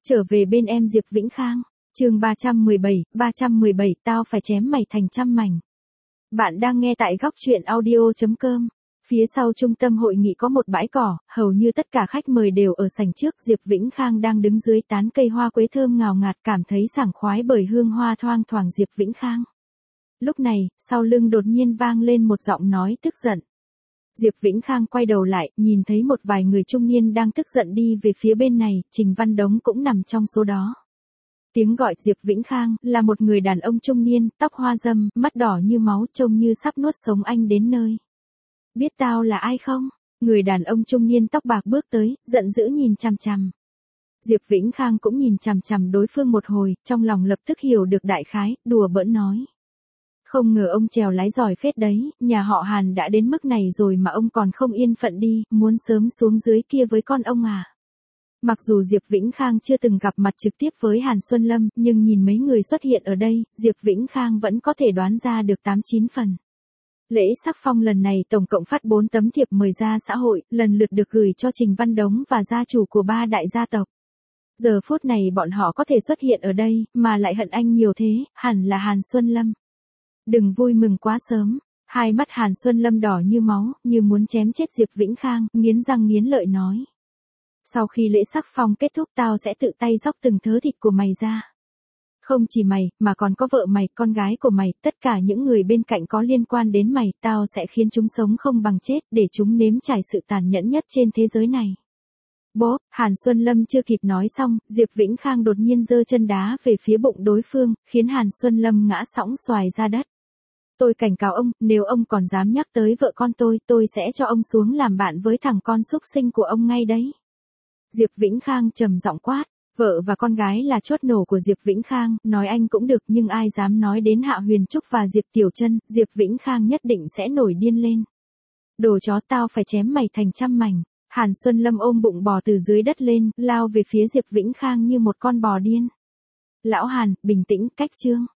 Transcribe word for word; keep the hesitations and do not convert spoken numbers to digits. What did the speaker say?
Trở về bên em Diệp Vĩnh Khang. Chương ba trăm mười bảy, ba trăm mười bảy, tao phải chém mày thành trăm mảnh. Bạn đang nghe tại góc truyện audio chấm com. Phía sau trung tâm hội nghị có một bãi cỏ, hầu như tất cả khách mời đều ở sảnh trước. Diệp Vĩnh Khang đang đứng dưới tán cây hoa quế thơm ngào ngạt, cảm thấy sảng khoái bởi hương hoa thoang thoảng. Diệp Vĩnh Khang. Lúc này, sau lưng đột nhiên vang lên một giọng nói tức giận. Diệp Vĩnh Khang quay đầu lại, nhìn thấy một vài người trung niên đang tức giận đi về phía bên này, Trình Văn Đống cũng nằm trong số đó. Tiếng gọi Diệp Vĩnh Khang là một người đàn ông trung niên, tóc hoa râm, mắt đỏ như máu, trông như sắp nuốt sống anh đến nơi. Biết tao là ai không? Người đàn ông trung niên tóc bạc bước tới, giận dữ nhìn chằm chằm. Diệp Vĩnh Khang cũng nhìn chằm chằm đối phương một hồi, trong lòng lập tức hiểu được đại khái, đùa bỡn nói. Không ngờ ông trèo lái giỏi phết đấy, nhà họ Hàn đã đến mức này rồi mà ông còn không yên phận đi, muốn sớm xuống dưới kia với con ông à. Mặc dù Diệp Vĩnh Khang chưa từng gặp mặt trực tiếp với Hàn Xuân Lâm, nhưng nhìn mấy người xuất hiện ở đây, Diệp Vĩnh Khang vẫn có thể đoán ra được tám chín phần. Lễ sắc phong lần này tổng cộng phát bốn tấm thiệp mời ra xã hội, lần lượt được gửi cho Trình Văn Đống và gia chủ của ba đại gia tộc. Giờ phút này bọn họ có thể xuất hiện ở đây, mà lại hận anh nhiều thế, hẳn là Hàn Xuân Lâm. Đừng vui mừng quá sớm. Hai mắt Hàn Xuân Lâm đỏ như máu, như muốn chém chết Diệp Vĩnh Khang, nghiến răng nghiến lợi nói. Sau khi lễ sắc phong kết thúc tao sẽ tự tay róc từng thớ thịt của mày ra. Không chỉ mày, mà còn có vợ mày, con gái của mày, tất cả những người bên cạnh có liên quan đến mày, tao sẽ khiến chúng sống không bằng chết, để chúng nếm trải sự tàn nhẫn nhất trên thế giới này. Bố, Hàn Xuân Lâm chưa kịp nói xong, Diệp Vĩnh Khang đột nhiên giơ chân đá về phía bụng đối phương, khiến Hàn Xuân Lâm ngã sõng xoài ra đất. Tôi cảnh cáo ông, nếu ông còn dám nhắc tới vợ con tôi, tôi sẽ cho ông xuống làm bạn với thằng con xúc sinh của ông ngay đấy. Diệp Vĩnh Khang trầm giọng quát, vợ và con gái là chốt nổ của Diệp Vĩnh Khang, nói anh cũng được nhưng ai dám nói đến Hạ Huyền Trúc và Diệp Tiểu Trân, Diệp Vĩnh Khang nhất định sẽ nổi điên lên. Đồ chó, tao phải chém mày thành trăm mảnh. Hàn Xuân Lâm ôm bụng bò từ dưới đất lên, lao về phía Diệp Vĩnh Khang như một con bò điên. Lão Hàn, bình tĩnh, cách chương.